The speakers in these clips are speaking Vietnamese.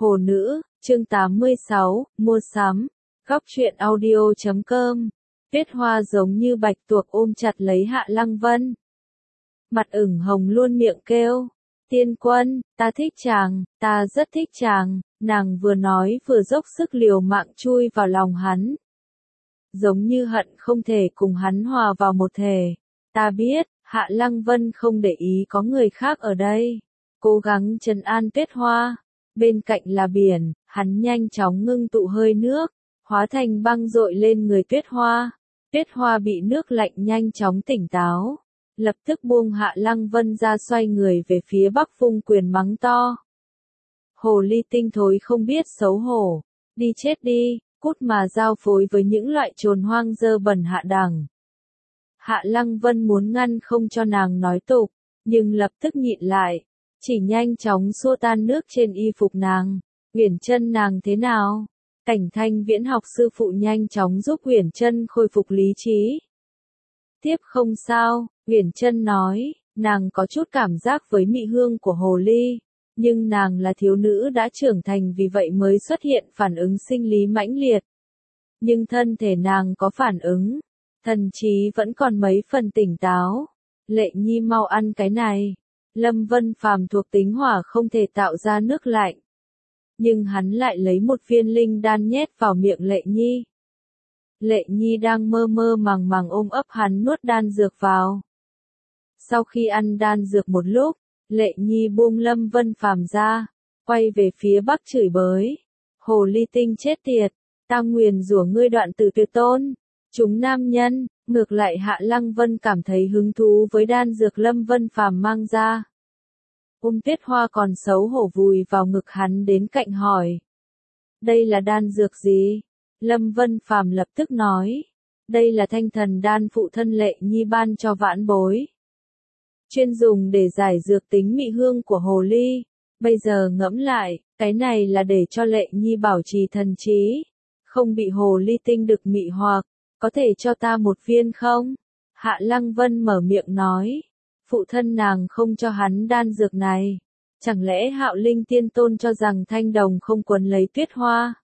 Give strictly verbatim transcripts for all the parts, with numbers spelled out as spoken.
Hồ Nữ, chương tám mươi sáu, mua sắm. Góc truyện audio chấm com. Tuyết Hoa giống như bạch tuộc ôm chặt lấy Hạ Lăng Vân. Mặt ửng hồng luôn miệng kêu. Tiên Quân, ta thích chàng, ta rất thích chàng, nàng vừa nói vừa dốc sức liều mạng chui vào lòng hắn. Giống như hận không thể cùng hắn hòa vào một thể. Ta biết, Hạ Lăng Vân không để ý có người khác ở đây. Cố gắng trấn an Tuyết Hoa. Bên cạnh là biển, hắn nhanh chóng ngưng tụ hơi nước, hóa thành băng dội lên người Tuyết Hoa. Tuyết Hoa bị nước lạnh nhanh chóng tỉnh táo. Lập tức buông Hạ Lăng Vân ra, xoay người về phía bắc vung quyền mắng to. Hồ ly tinh thối không biết xấu hổ. Đi chết đi, cút mà giao phối với những loại trồn hoang dơ bẩn hạ đẳng. Hạ Lăng Vân muốn ngăn không cho nàng nói tục, nhưng lập tức nhịn lại. Chỉ nhanh chóng xua tan nước trên y phục nàng. Uyển Chân nàng thế nào? Cảnh Thanh Viễn học sư phụ nhanh chóng giúp Uyển Chân khôi phục lý trí. Tiếp không sao, Uyển Chân nói, nàng có chút cảm giác với mị hương của hồ ly, nhưng nàng là thiếu nữ đã trưởng thành, vì vậy mới xuất hiện phản ứng sinh lý mãnh liệt. Nhưng thân thể nàng có phản ứng, thần trí vẫn còn mấy phần tỉnh táo. Lệ Nhi mau ăn cái này. Lâm Vân Phàm thuộc tính hỏa không thể tạo ra nước lạnh. Nhưng hắn lại lấy một viên linh đan nhét vào miệng Lệ Nhi. Lệ Nhi đang mơ mơ màng màng ôm ấp hắn nuốt đan dược vào. Sau khi ăn đan dược một lúc, Lệ Nhi buông Lâm Vân Phàm ra, quay về phía bắc chửi bới. Hồ ly tinh chết tiệt, ta nguyền rủa ngươi đoạn tử tuyệt tôn. Chúng nam nhân, ngược lại Hạ Lăng Vân cảm thấy hứng thú với đan dược Lâm Vân Phàm mang ra. Ôm Tuyết Hoa còn xấu hổ vùi vào ngực hắn đến cạnh hỏi. Đây là đan dược gì? Lâm Vân Phàm lập tức nói. Đây là thanh thần đan phụ thân Lệ Nhi ban cho vãn bối. Chuyên dùng để giải dược tính mị hương của hồ ly. Bây giờ ngẫm lại, cái này là để cho Lệ Nhi bảo trì thần trí. Không bị hồ ly tinh đực mị hoặc. Có thể cho ta một viên không? Hạ Lăng Vân mở miệng nói. Phụ thân nàng không cho hắn đan dược này. Chẳng lẽ Hạo Linh Tiên Tôn cho rằng thanh đồng không quấn lấy Tuyết Hoa?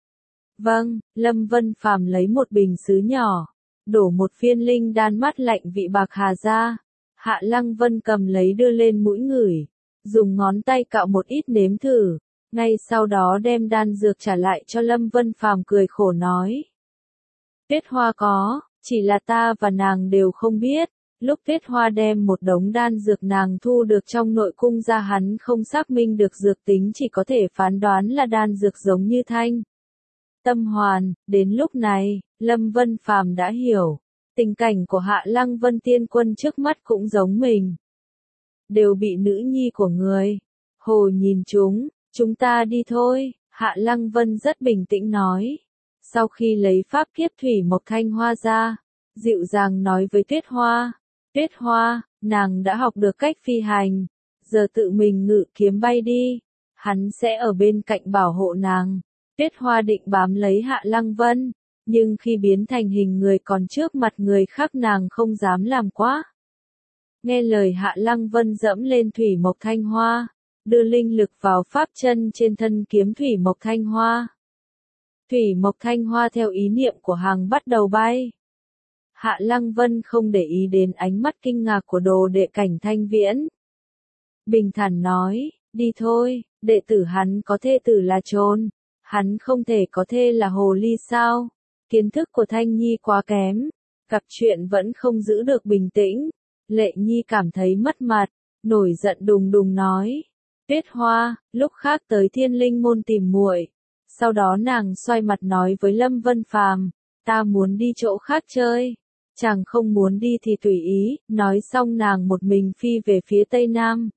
Vâng, Lâm Vân Phàm lấy một bình sứ nhỏ, đổ một viên linh đan mát lạnh vị bạc hà ra. Hạ Lăng Vân cầm lấy đưa lên mũi ngửi, dùng ngón tay cạo một ít nếm thử, ngay sau đó đem đan dược trả lại cho Lâm Vân Phàm, cười khổ nói. Tuyết Hoa có, chỉ là ta và nàng đều không biết. Lúc Tuyết Hoa đem một đống đan dược nàng thu được trong nội cung ra, hắn không xác minh được dược tính, chỉ có thể phán đoán là đan dược giống như thanh tâm hoàn. Đến lúc này, Lâm Vân Phàm đã hiểu, tình cảnh của Hạ Lăng Vân tiên quân trước mắt cũng giống mình. Đều bị nữ nhi của người Hồ nhìn chúng, chúng ta đi thôi, Hạ Lăng Vân rất bình tĩnh nói. Sau khi lấy pháp kiếp thủy mộc thanh hoa ra, dịu dàng nói với Tuyết Hoa. Tuyết Hoa, nàng đã học được cách phi hành, giờ tự mình ngự kiếm bay đi, hắn sẽ ở bên cạnh bảo hộ nàng. Tuyết Hoa định bám lấy Hạ Lăng Vân, nhưng khi biến thành hình người còn trước mặt người khác nàng không dám làm quá. Nghe lời Hạ Lăng Vân dẫm lên thủy mộc thanh hoa, đưa linh lực vào pháp chân trên thân kiếm thủy mộc thanh hoa. Thủy mộc thanh hoa theo ý niệm của hàng bắt đầu bay. Hạ Lăng Vân không để ý đến ánh mắt kinh ngạc của đồ đệ Cảnh Thanh Viễn. Bình thản nói, đi thôi, đệ tử hắn có thê tử là trồn, hắn không thể có thê là hồ ly sao? Kiến thức của Thanh Nhi quá kém, gặp chuyện vẫn không giữ được bình tĩnh. Lệ Nhi cảm thấy mất mặt, nổi giận đùng đùng nói. Tuyết Hoa, lúc khác tới Thiên Linh môn tìm muội. Sau đó nàng xoay mặt nói với Lâm Vân Phàm, ta muốn đi chỗ khác chơi. Chàng không muốn đi thì tùy ý, nói xong nàng một mình phi về phía tây nam.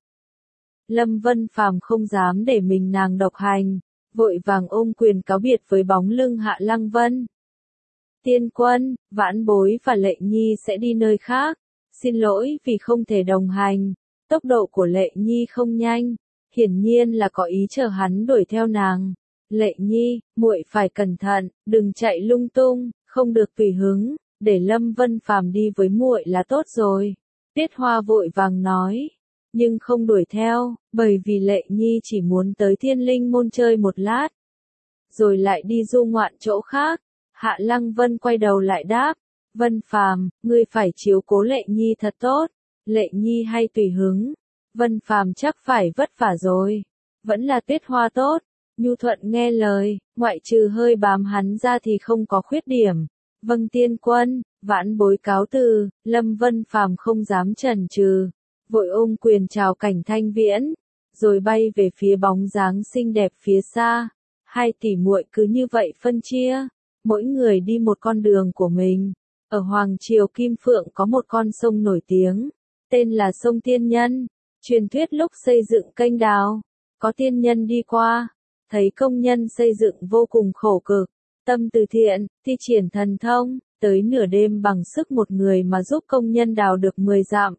Lâm Vân Phàm không dám để mình nàng độc hành, vội vàng ôm quyền cáo biệt với bóng lưng Hạ Lăng Vân. Tiên Quân, vãn bối và Lệ Nhi sẽ đi nơi khác, xin lỗi vì không thể đồng hành. Tốc độ của Lệ Nhi không nhanh, hiển nhiên là có ý chờ hắn đuổi theo nàng. Lệ Nhi, muội phải cẩn thận, đừng chạy lung tung, không được tùy hứng, để Lâm Vân Phàm đi với muội là tốt rồi. Tuyết Hoa vội vàng nói. nhưng không đuổi theo, bởi vì Lệ Nhi chỉ muốn tới Thiên Linh môn chơi một lát, rồi lại đi du ngoạn chỗ khác. Hạ Lăng Vân quay đầu lại đáp, Vân Phàm, ngươi phải chiếu cố Lệ Nhi thật tốt, Lệ Nhi hay tùy hứng, Vân Phàm chắc phải vất vả rồi, vẫn là Tuyết Hoa tốt. Nhu thuận nghe lời, ngoại trừ hơi bám hắn ra thì không có khuyết điểm. Vâng tiên quân, vãn bối cáo từ. Lâm Vân Phàm không dám chần chừ, vội ôm quyền chào Cảnh Thanh Viễn, rồi bay về phía bóng dáng xinh đẹp phía xa. Hai tỷ muội cứ như vậy phân chia, mỗi người đi một con đường của mình. Ở Hoàng Triều Kim Phượng có một con sông nổi tiếng, tên là sông Tiên Nhân. Truyền thuyết lúc xây dựng kênh đào, có tiên nhân đi qua, thấy công nhân xây dựng vô cùng khổ cực, tâm từ thiện, thi triển thần thông, tới nửa đêm bằng sức một người mà giúp công nhân đào được mười dặm.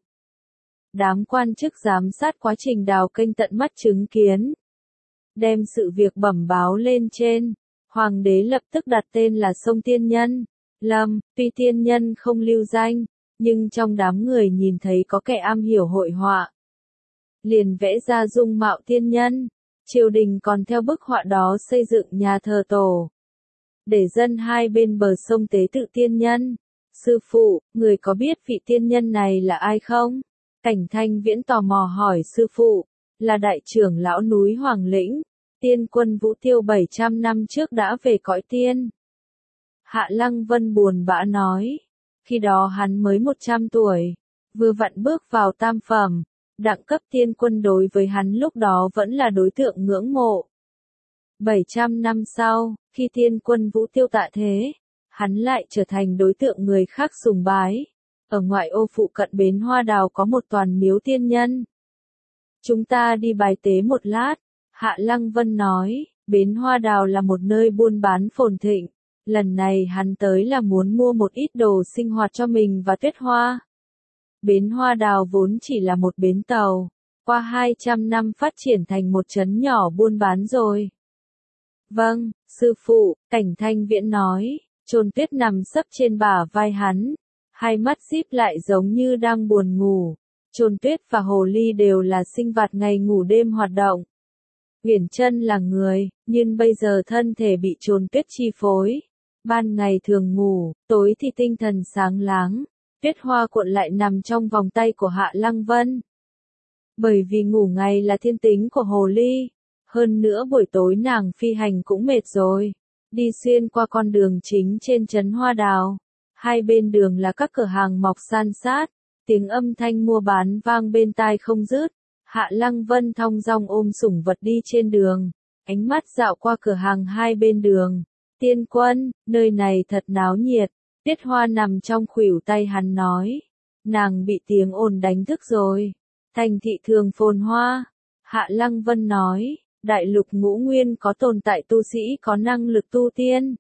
Đám quan chức giám sát quá trình đào kênh tận mắt chứng kiến, đem sự việc bẩm báo lên trên. Hoàng đế lập tức đặt tên là sông Tiên Nhân. Lâm, tuy tiên nhân không lưu danh, nhưng trong đám người nhìn thấy có kẻ am hiểu hội họa, liền vẽ ra dung mạo tiên nhân. Triều đình còn theo bức họa đó xây dựng nhà thờ tổ, để dân hai bên bờ sông tế tự tiên nhân. Sư phụ, người có biết vị tiên nhân này là ai không? Cảnh Thanh Viễn tò mò hỏi sư phụ, là đại trưởng lão núi Hoàng Lĩnh, tiên quân Vũ Tiêu bảy trăm năm trước đã về cõi tiên. Hạ Lăng Vân buồn bã nói, khi đó hắn mới một trăm tuổi, vừa vặn bước vào tam phẩm. Đẳng cấp tiên quân đối với hắn lúc đó vẫn là đối tượng ngưỡng mộ. bảy trăm năm sau, khi tiên quân Vũ Tiêu tạ thế, hắn lại trở thành đối tượng người khác sùng bái. Ở ngoại ô phụ cận bến Hoa Đào có một toàn miếu tiên nhân. Chúng ta đi bài tế một lát. Hạ Lăng Vân nói, bến Hoa Đào là một nơi buôn bán phồn thịnh. Lần này hắn tới là muốn mua một ít đồ sinh hoạt cho mình và Tuyết Hoa. Bến Hoa Đào vốn chỉ là một bến tàu, qua hai trăm năm phát triển thành một trấn nhỏ buôn bán rồi. Vâng, sư phụ, Cảnh Thanh Viễn nói, Chôn Tuyết nằm sấp trên bả vai hắn, hai mắt díp lại giống như đang buồn ngủ. Chôn Tuyết và Hồ Ly đều là sinh vật ngày ngủ đêm hoạt động. Uyển Chân là người, nhưng bây giờ thân thể bị Chôn Tuyết chi phối. Ban ngày thường ngủ, tối thì tinh thần sáng láng. Tuyết Hoa cuộn lại nằm trong vòng tay của Hạ Lăng Vân. Bởi vì ngủ ngày là thiên tính của Hồ Ly, hơn nữa buổi tối nàng phi hành cũng mệt rồi. Đi xuyên qua con đường chính trên trấn Hoa Đào, hai bên đường là các cửa hàng mọc san sát, tiếng âm thanh mua bán vang bên tai không dứt. Hạ Lăng Vân thong dong ôm sủng vật đi trên đường, ánh mắt dạo qua cửa hàng hai bên đường. Tiên quân, nơi này thật náo nhiệt. Tuyết Hoa nằm trong khuỷu tay hắn nói, nàng bị tiếng ồn đánh thức rồi. Thành thị thường phồn hoa. Hạ Lăng Vân nói, đại lục ngũ nguyên có tồn tại tu sĩ có năng lực tu tiên.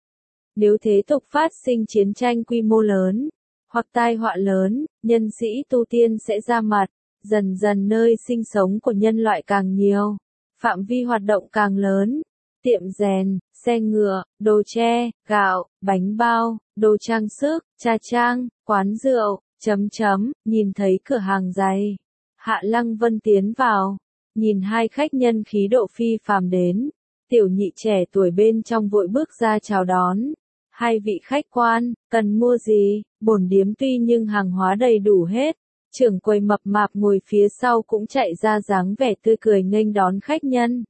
Nếu thế tục phát sinh chiến tranh quy mô lớn, hoặc tai họa lớn, nhân sĩ tu tiên sẽ ra mặt, dần dần nơi sinh sống của nhân loại càng nhiều, phạm vi hoạt động càng lớn. Tiệm rèn, xe ngựa, đồ tre, gạo, bánh bao, đồ trang sức, trà trang, quán rượu, chấm chấm, nhìn thấy cửa hàng giày. Hạ Lăng Vân tiến vào, nhìn hai khách nhân khí độ phi phàm đến. Tiểu nhị trẻ tuổi bên trong vội bước ra chào đón. Hai vị khách quan, cần mua gì? Bổn điếm tuy nhưng hàng hóa đầy đủ hết. Trưởng quầy mập mạp ngồi phía sau cũng chạy ra dáng vẻ tươi cười nghênh đón khách nhân.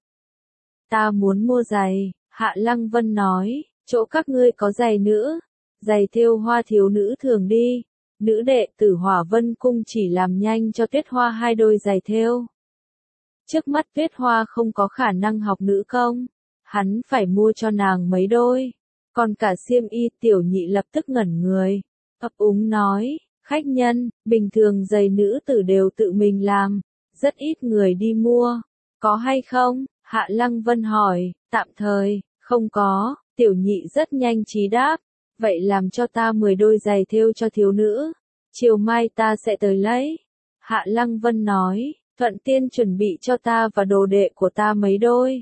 Ta muốn mua giày, Hạ Lăng Vân nói, chỗ các ngươi có giày nữa, giày thêu hoa thiếu nữ thường đi. Nữ đệ tử Hỏa Vân Cung chỉ làm nhanh cho Tuyết Hoa hai đôi giày thêu. Trước mắt Tuyết Hoa không có khả năng học nữ công, hắn phải mua cho nàng mấy đôi. Còn cả xiêm y, tiểu nhị lập tức ngẩn người, ấp úng nói, khách nhân, bình thường giày nữ tử đều tự mình làm, rất ít người đi mua, có hay không? Hạ Lăng Vân hỏi, tạm thời, không có. Tiểu nhị rất nhanh trí đáp, vậy làm cho ta mười đôi giày thêu cho thiếu nữ, chiều mai ta sẽ tới lấy. Hạ Lăng Vân nói, thuận tiên chuẩn bị cho ta và đồ đệ của ta mấy đôi.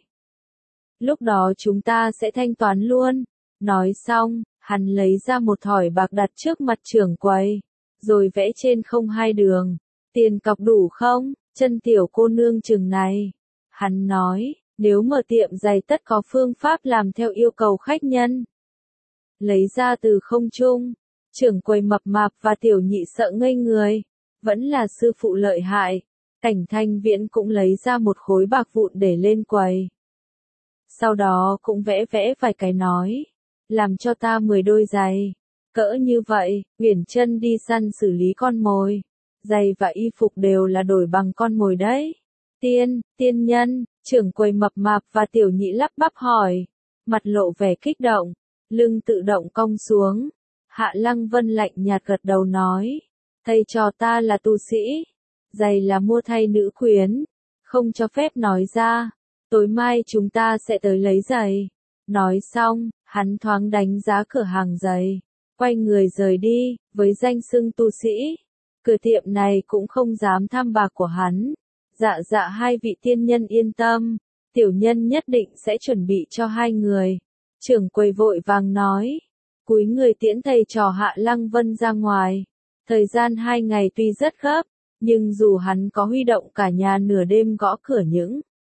Lúc đó chúng ta sẽ thanh toán luôn. Nói xong, hắn lấy ra một thỏi bạc đặt trước mặt trưởng quầy, rồi vẽ trên không hai đường. Tiền cọc đủ không? chân tiểu cô nương chừng này. Hắn nói, nếu mở tiệm giày tất có phương pháp làm theo yêu cầu khách nhân. Lấy ra từ không trung, trưởng quầy mập mạp và tiểu nhị sợ ngây người, vẫn là sư phụ lợi hại. Cảnh Thanh Viễn cũng lấy ra một khối bạc vụn để lên quầy. Sau đó cũng vẽ vẽ vài cái nói, làm cho ta mười đôi giày. Cỡ như vậy, Uyển Chân đi săn xử lý con mồi. Giày và y phục đều là đổi bằng con mồi đấy. Tiên, tiên nhân, trưởng quầy mập mạp và tiểu nhị lắp bắp hỏi. Mặt lộ vẻ kích động, lưng tự động cong xuống. Hạ Lăng Vân lạnh nhạt gật đầu nói. Thầy trò ta là tu sĩ. Giày là mua thay nữ quyến. Không cho phép nói ra. Tối mai chúng ta sẽ tới lấy giày. Nói xong, hắn thoáng đánh giá cửa hàng giày. Quay người rời đi, với danh xưng tu sĩ. Cửa tiệm này cũng không dám tham bạc của hắn. Dạ dạ hai vị tiên nhân yên tâm. Tiểu nhân nhất định sẽ chuẩn bị cho hai người. Trưởng quầy vội vàng nói. Cúi người tiễn thầy trò Hạ Lăng Vân ra ngoài. Thời gian hai ngày tuy rất gấp, nhưng dù hắn có huy động cả nhà nửa đêm gõ cửa những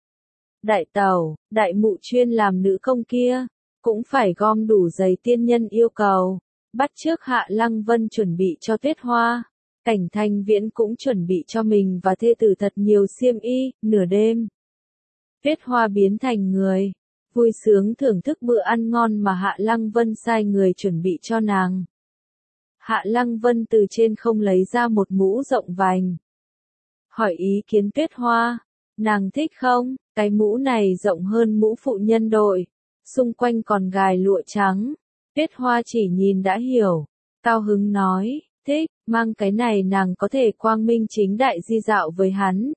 đại tàu, đại mụ chuyên làm nữ công kia, cũng phải gom đủ giày tiên nhân yêu cầu. Bắt trước Hạ Lăng Vân chuẩn bị cho Tuyết Hoa. Cảnh Thanh Viễn cũng chuẩn bị cho mình và thê tử thật nhiều xiêm y. Nửa đêm, Tuyết Hoa biến thành người, vui sướng thưởng thức bữa ăn ngon mà Hạ Lăng Vân sai người chuẩn bị cho nàng. Hạ Lăng Vân từ trên không lấy ra một mũ rộng vành. Hỏi ý kiến Tuyết Hoa, nàng thích không? Cái mũ này rộng hơn mũ phụ nhân đội, xung quanh còn gài lụa trắng. Tuyết Hoa chỉ nhìn đã hiểu, cao hứng nói, thích, mang cái này nàng có thể quang minh chính đại di dạo với hắn.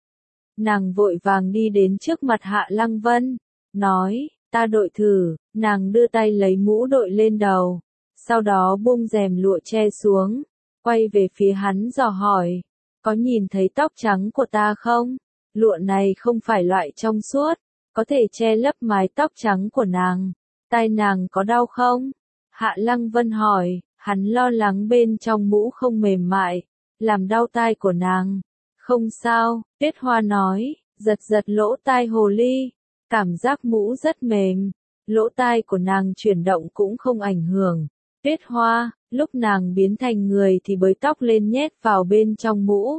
Nàng vội vàng đi đến trước mặt Hạ Lăng Vân, nói, ta đội thử. Nàng đưa tay lấy mũ đội lên đầu, sau đó buông rèm lụa che xuống, quay về phía hắn dò hỏi, có nhìn thấy tóc trắng của ta không? Lụa này không phải loại trong suốt, có thể che lấp mái tóc trắng của nàng. Tai nàng có đau không? Hạ Lăng Vân hỏi, hắn lo lắng bên trong mũ không mềm mại, làm đau tai của nàng. Không sao, Tuyết Hoa nói, giật giật lỗ tai hồ ly, cảm giác mũ rất mềm, lỗ tai của nàng chuyển động cũng không ảnh hưởng. Tuyết Hoa, lúc nàng biến thành người thì bới tóc lên nhét vào bên trong mũ.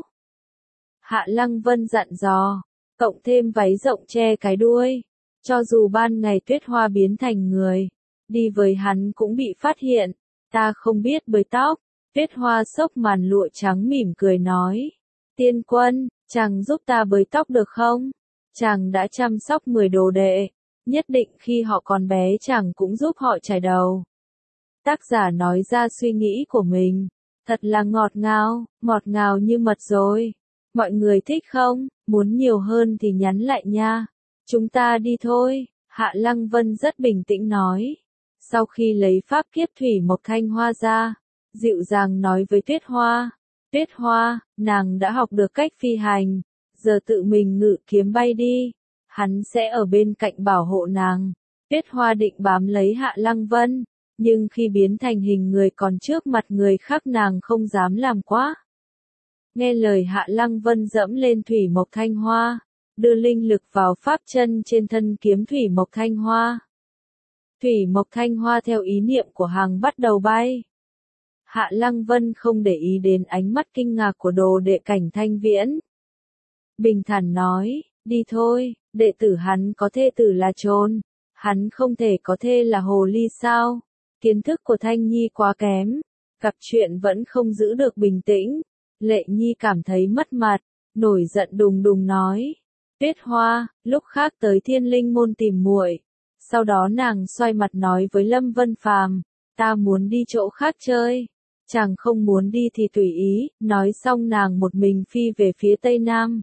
Hạ Lăng Vân dặn dò, cộng thêm váy rộng che cái đuôi. Cho dù ban ngày Tuyết Hoa biến thành người, đi với hắn cũng bị phát hiện. Ta không biết bới tóc. Tuyết Hoa xốc màn lụa trắng mỉm cười nói. Tiên quân, chàng giúp ta bới tóc được không? Chàng đã chăm sóc mười đồ đệ, nhất định khi họ còn bé chàng cũng giúp họ chải đầu. Tác giả nói ra suy nghĩ của mình, thật là ngọt ngào, ngọt ngào như mật rồi. Mọi người thích không? Muốn nhiều hơn thì nhắn lại nha. Chúng ta đi thôi, Hạ Lăng Vân rất bình tĩnh nói. Sau khi lấy pháp kiếp thủy mộc thanh hoa ra, dịu dàng nói với Tuyết Hoa. Tuyết Hoa, nàng đã học được cách phi hành, giờ tự mình ngự kiếm bay đi. Hắn sẽ ở bên cạnh bảo hộ nàng. Tuyết Hoa định bám lấy Hạ Lăng Vân, nhưng khi biến thành hình người còn trước mặt người khác nàng không dám làm quá. Nghe lời Hạ Lăng Vân dẫm lên thủy mộc thanh hoa, đưa linh lực vào pháp chân trên thân kiếm thủy mộc thanh hoa. Thủy mộc thanh hoa theo ý niệm của hàng bắt đầu bay. Hạ Lăng Vân không để ý đến ánh mắt kinh ngạc của đồ đệ Cảnh Thanh Viễn. Bình thản nói, đi thôi, đệ tử hắn có thê tử là Trôn, hắn không thể có thê là hồ ly sao? Kiến thức của Thanh Nhi quá kém, gặp chuyện vẫn không giữ được bình tĩnh. Lệ Nhi cảm thấy mất mặt, nổi giận đùng đùng nói. Tuyết Hoa, lúc khác tới Thiên Linh môn tìm muội. Sau đó nàng xoay mặt nói với Lâm Vân Phàm, ta muốn đi chỗ khác chơi. Chàng không muốn đi thì tùy ý, nói xong nàng một mình phi về phía Tây Nam.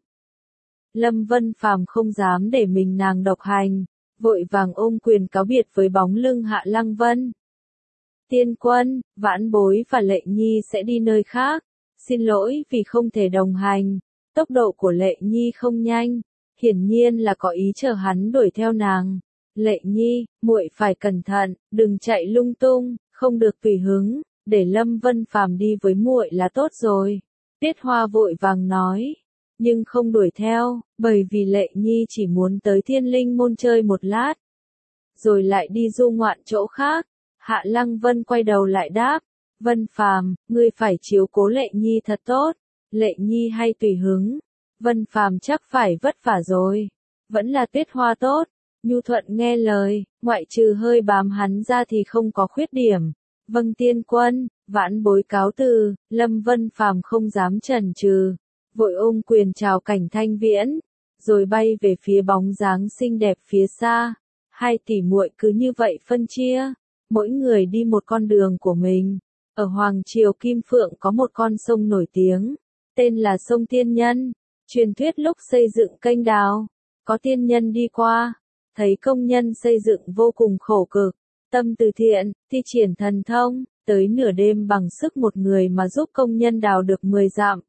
Lâm Vân Phàm không dám để mình nàng độc hành, vội vàng ôm quyền cáo biệt với bóng lưng Hạ Lăng Vân. Tiên quân, Vãn Bối và Lệ Nhi sẽ đi nơi khác. Xin lỗi vì không thể đồng hành. Tốc độ của Lệ Nhi không nhanh, hiển nhiên là có ý chờ hắn đuổi theo nàng. Lệ Nhi, muội phải cẩn thận, đừng chạy lung tung, không được tùy hứng, để Lâm Vân Phàm đi với muội là tốt rồi. Tuyết Hoa vội vàng nói. nhưng không đuổi theo, bởi vì Lệ Nhi chỉ muốn tới Thiên Linh môn chơi một lát, rồi lại đi du ngoạn chỗ khác. Hạ Lăng Vân quay đầu lại đáp, Vân Phàm, ngươi phải chiếu cố Lệ Nhi thật tốt, Lệ Nhi hay tùy hứng, Vân Phàm chắc phải vất vả rồi, vẫn là Tuyết Hoa tốt. Nhu thuận nghe lời, ngoại trừ hơi bám hắn ra thì không có khuyết điểm. Vâng tiên quân, vãn bối cáo từ. Lâm Vân Phàm không dám chần chừ, vội ôm quyền chào Cảnh Thanh Viễn, rồi bay về phía bóng dáng xinh đẹp phía xa. Hai tỷ muội cứ như vậy phân chia, mỗi người đi một con đường của mình. Ở Hoàng Triều Kim Phượng có một con sông nổi tiếng, tên là sông Tiên Nhân. Truyền thuyết lúc xây dựng kênh đào, có tiên nhân đi qua, thấy công nhân xây dựng vô cùng khổ cực, tâm từ thiện, thi triển thần thông, tới nửa đêm bằng sức một người mà giúp công nhân đào được mười dặm.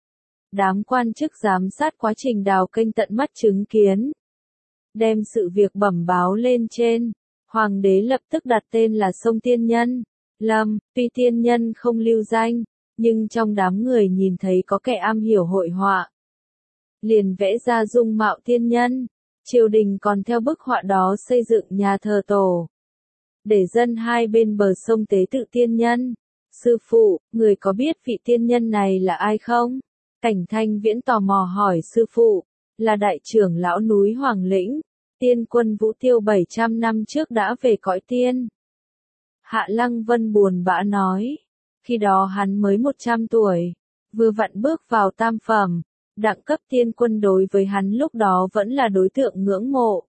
Đám quan chức giám sát quá trình đào kênh tận mắt chứng kiến, đem sự việc bẩm báo lên trên. Hoàng đế lập tức đặt tên là sông Tiên Nhân. Lâm, tuy tiên nhân không lưu danh, nhưng trong đám người nhìn thấy có kẻ am hiểu hội họa, liền vẽ ra dung mạo tiên nhân. Triều đình còn theo bức họa đó xây dựng nhà thờ tổ, để dân hai bên bờ sông tế tự tiên nhân. Sư phụ, người có biết vị tiên nhân này là ai không? Cảnh Thanh Viễn tò mò hỏi sư phụ, là đại trưởng lão núi Hoàng Lĩnh, tiên quân Vũ Tiêu bảy trăm năm trước đã về cõi tiên. Hạ Lăng Vân buồn bã nói, khi đó hắn mới một trăm tuổi, vừa vặn bước vào tam phẩm. Đẳng cấp tiên quân đối với hắn lúc đó vẫn là đối tượng ngưỡng mộ.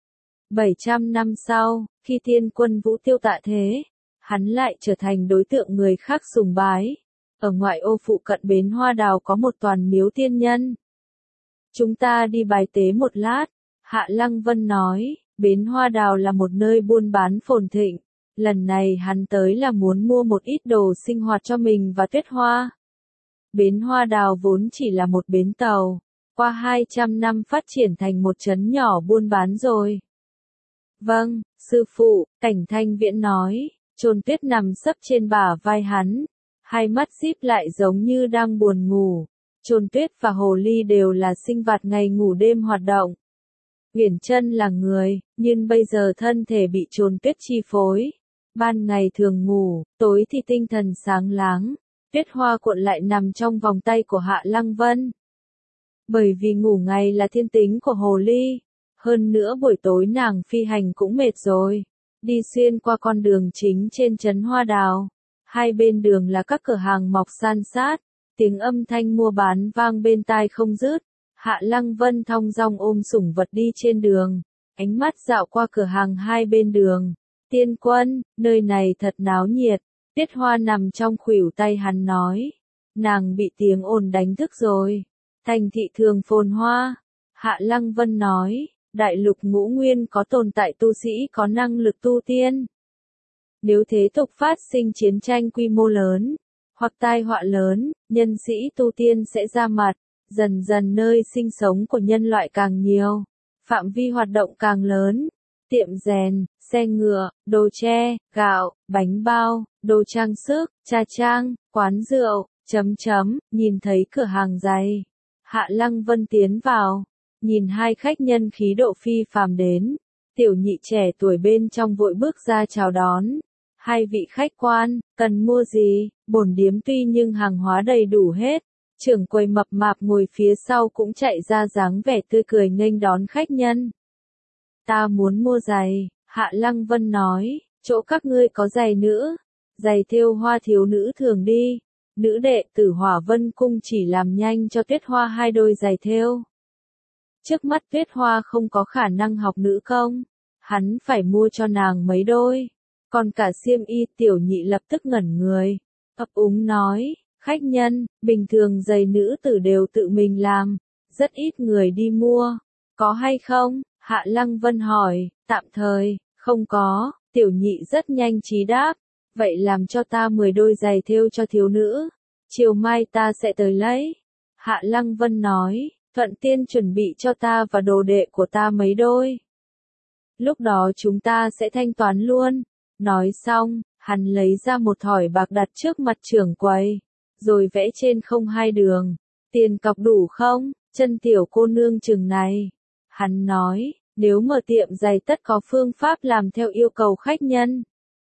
bảy trăm năm sau, khi tiên quân Vũ Tiêu tạ thế, hắn lại trở thành đối tượng người khác sùng bái. Ở ngoại ô phụ cận bến Hoa Đào có một toàn miếu tiên nhân. Chúng ta đi bài tế một lát, Hạ Lăng Vân nói, bến Hoa Đào là một nơi buôn bán phồn thịnh. Lần này hắn tới là muốn mua một ít đồ sinh hoạt cho mình và Tuyết Hoa. Bến Hoa Đào vốn chỉ là một bến tàu, qua hai trăm năm phát triển thành một trấn nhỏ buôn bán rồi. Vâng, sư phụ, Cảnh Thanh Viễn nói, Trồn Tuyết nằm sấp trên bả vai hắn, hai mắt díp lại giống như đang buồn ngủ. Trồn Tuyết và Hồ Ly đều là sinh vật ngày ngủ đêm hoạt động. Uyển Chân là người, nhưng bây giờ thân thể bị Trồn Tuyết chi phối. Ban ngày thường ngủ, tối thì tinh thần sáng láng. Tuyết Hoa cuộn lại nằm trong vòng tay của Hạ Lăng Vân. Bởi vì ngủ ngày là thiên tính của Hồ Ly, hơn nữa buổi tối nàng phi hành cũng mệt rồi. Đi xuyên qua con đường chính trên trấn Hoa Đào, hai bên đường là các cửa hàng mọc san sát, tiếng âm thanh mua bán vang bên tai không dứt. Hạ Lăng Vân thong dong ôm sủng vật đi trên đường, ánh mắt dạo qua cửa hàng hai bên đường. Tiên quân, nơi này thật náo nhiệt. Tuyết Hoa nằm trong khuỷu tay hắn nói, nàng bị tiếng ồn đánh thức rồi. Thành thị thường phồn hoa. Hạ Lăng Vân nói, đại lục ngũ nguyên có tồn tại tu sĩ có năng lực tu tiên. Nếu thế tục phát sinh chiến tranh quy mô lớn, hoặc tai họa lớn, nhân sĩ tu tiên sẽ ra mặt, dần dần nơi sinh sống của nhân loại càng nhiều, phạm vi hoạt động càng lớn. Tiệm rèn, xe ngựa, đồ tre, gạo, bánh bao, đồ trang sức, trà trang, quán rượu, chấm chấm, nhìn thấy cửa hàng giày. Hạ Lăng Vân tiến vào, nhìn hai khách nhân khí độ phi phàm đến. Tiểu nhị trẻ tuổi bên trong vội bước ra chào đón. Hai vị khách quan, cần mua gì? Bổn điếm tuy nhưng hàng hóa đầy đủ hết. Trưởng quầy mập mạp ngồi phía sau cũng chạy ra dáng vẻ tươi cười nghênh đón khách nhân. Ta muốn mua giày, Hạ Lăng Vân nói, chỗ các ngươi có giày nữ, giày thêu hoa thiếu nữ thường đi. Nữ đệ tử Hỏa Vân Cung chỉ làm nhanh cho Tuyết Hoa hai đôi giày thêu. Trước mắt Tuyết Hoa không có khả năng học nữ công, hắn phải mua cho nàng mấy đôi. Còn cả xiêm y, tiểu nhị lập tức ngẩn người, ấp úng nói, khách nhân, bình thường giày nữ tử đều tự mình làm, rất ít người đi mua, có hay không? Hạ Lăng Vân hỏi, tạm thời, không có. Tiểu nhị rất nhanh trí đáp, vậy làm cho ta mười đôi giày thêu cho thiếu nữ, chiều mai ta sẽ tới lấy. Hạ Lăng Vân nói, thuận tiên chuẩn bị cho ta và đồ đệ của ta mấy đôi. Lúc đó chúng ta sẽ thanh toán luôn. Nói xong, hắn lấy ra một thỏi bạc đặt trước mặt trưởng quầy, rồi vẽ trên không hai đường. Tiền cọc đủ không? chân tiểu cô nương chừng này. Hắn nói, nếu mở tiệm giày tất có phương pháp làm theo yêu cầu khách nhân.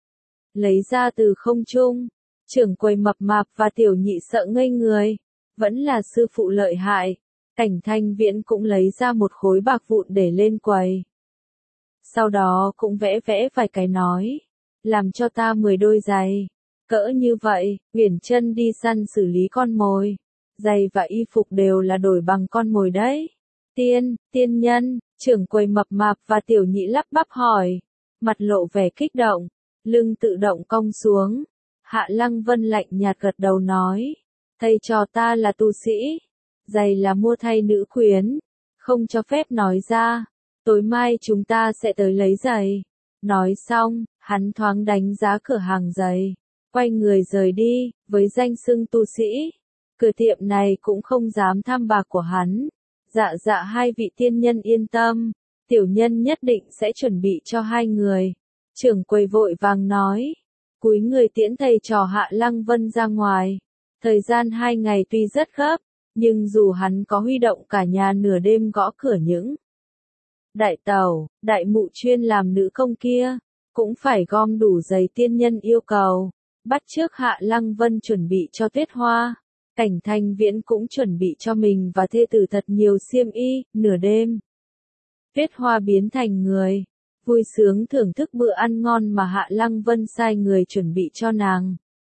Lấy ra từ không trung, trưởng quầy mập mạp và tiểu nhị sợ ngây người, vẫn là sư phụ lợi hại. Cảnh Thanh Viễn cũng lấy ra một khối bạc vụn để lên quầy. Sau đó cũng vẽ vẽ vài cái nói, làm cho ta mười đôi giày. Cỡ như vậy, Uyển Chân đi săn xử lý con mồi. Giày và y phục đều là đổi bằng con mồi đấy. Tiên, tiên nhân, trưởng quầy mập mạp và tiểu nhị lắp bắp hỏi. Mặt lộ vẻ kích động, lưng tự động cong xuống. Hạ Lăng Vân lạnh nhạt gật đầu nói. Thầy trò ta là tu sĩ. Giày là mua thay nữ quyến. Không cho phép nói ra. Tối mai chúng ta sẽ tới lấy giày. Nói xong, hắn thoáng đánh giá cửa hàng giày. Quay người rời đi, với danh xưng tu sĩ. Cửa tiệm này cũng không dám tham bạc của hắn. Dạ dạ hai vị tiên nhân yên tâm. Tiểu nhân nhất định sẽ chuẩn bị cho hai người. Trưởng quầy vội vàng nói. Cúi người tiễn thầy trò Hạ Lăng Vân ra ngoài. Thời gian hai ngày tuy rất gấp, nhưng dù hắn có huy động cả nhà nửa đêm gõ cửa những đại tàu, đại mụ chuyên làm nữ công kia, cũng phải gom đủ giày tiên nhân yêu cầu. Bắt trước Hạ Lăng Vân chuẩn bị cho Tuyết Hoa. Cảnh Thanh Viễn cũng chuẩn bị cho mình và thê tử thật nhiều xiêm y. Nửa đêm, Tuyết Hoa biến thành người, vui sướng thưởng thức bữa ăn ngon mà Hạ Lăng Vân sai người chuẩn bị cho nàng.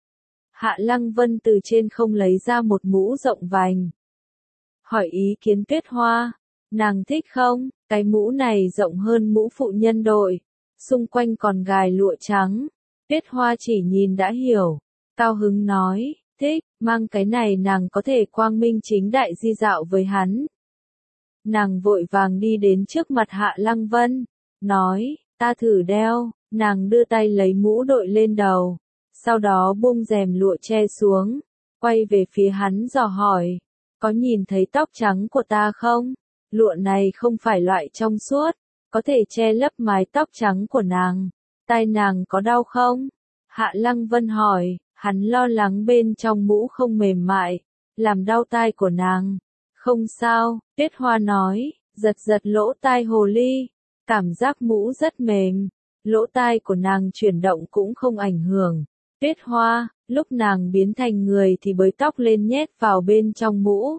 Hạ Lăng Vân từ trên không lấy ra một mũ rộng vành. Hỏi ý kiến Tuyết Hoa, nàng thích không? Cái mũ này rộng hơn mũ phụ nhân đội, xung quanh còn gài lụa trắng. Tuyết Hoa chỉ nhìn đã hiểu, cao hứng nói, thích, mang cái này nàng có thể quang minh chính đại di dạo với hắn. Nàng vội vàng đi đến trước mặt Hạ Lăng Vân, nói, ta thử đeo. Nàng đưa tay lấy mũ đội lên đầu, sau đó buông rèm lụa che xuống, quay về phía hắn dò hỏi, có nhìn thấy tóc trắng của ta không? Lụa này không phải loại trong suốt, có thể che lấp mái tóc trắng của nàng. Tai nàng có đau không? Hạ Lăng Vân hỏi, hắn lo lắng bên trong mũ không mềm mại, làm đau tai của nàng. Không sao, Tuyết Hoa nói, giật giật lỗ tai hồ ly, cảm giác mũ rất mềm, lỗ tai của nàng chuyển động cũng không ảnh hưởng. Tuyết Hoa, lúc nàng biến thành người thì bới tóc lên nhét vào bên trong mũ.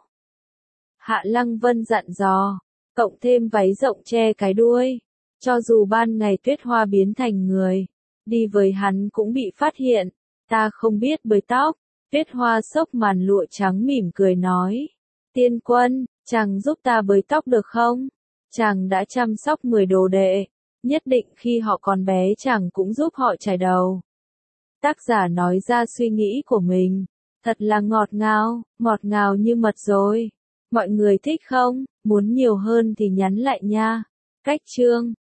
Hạ Lăng Vân dặn dò, cộng thêm váy rộng che cái đuôi. Cho dù ban ngày Tuyết Hoa biến thành người, đi với hắn cũng bị phát hiện. Ta không biết bới tóc. Tuyết Hoa xốc màn lụa trắng mỉm cười nói. Tiên Quân, chàng giúp ta bới tóc được không? Chàng đã chăm sóc mười đồ đệ, nhất định khi họ còn bé chàng cũng giúp họ chải đầu. Tác giả nói ra suy nghĩ của mình, thật là ngọt ngào, ngọt ngào như mật rồi. Mọi người thích không? Muốn nhiều hơn thì nhắn lại nha. Cách chương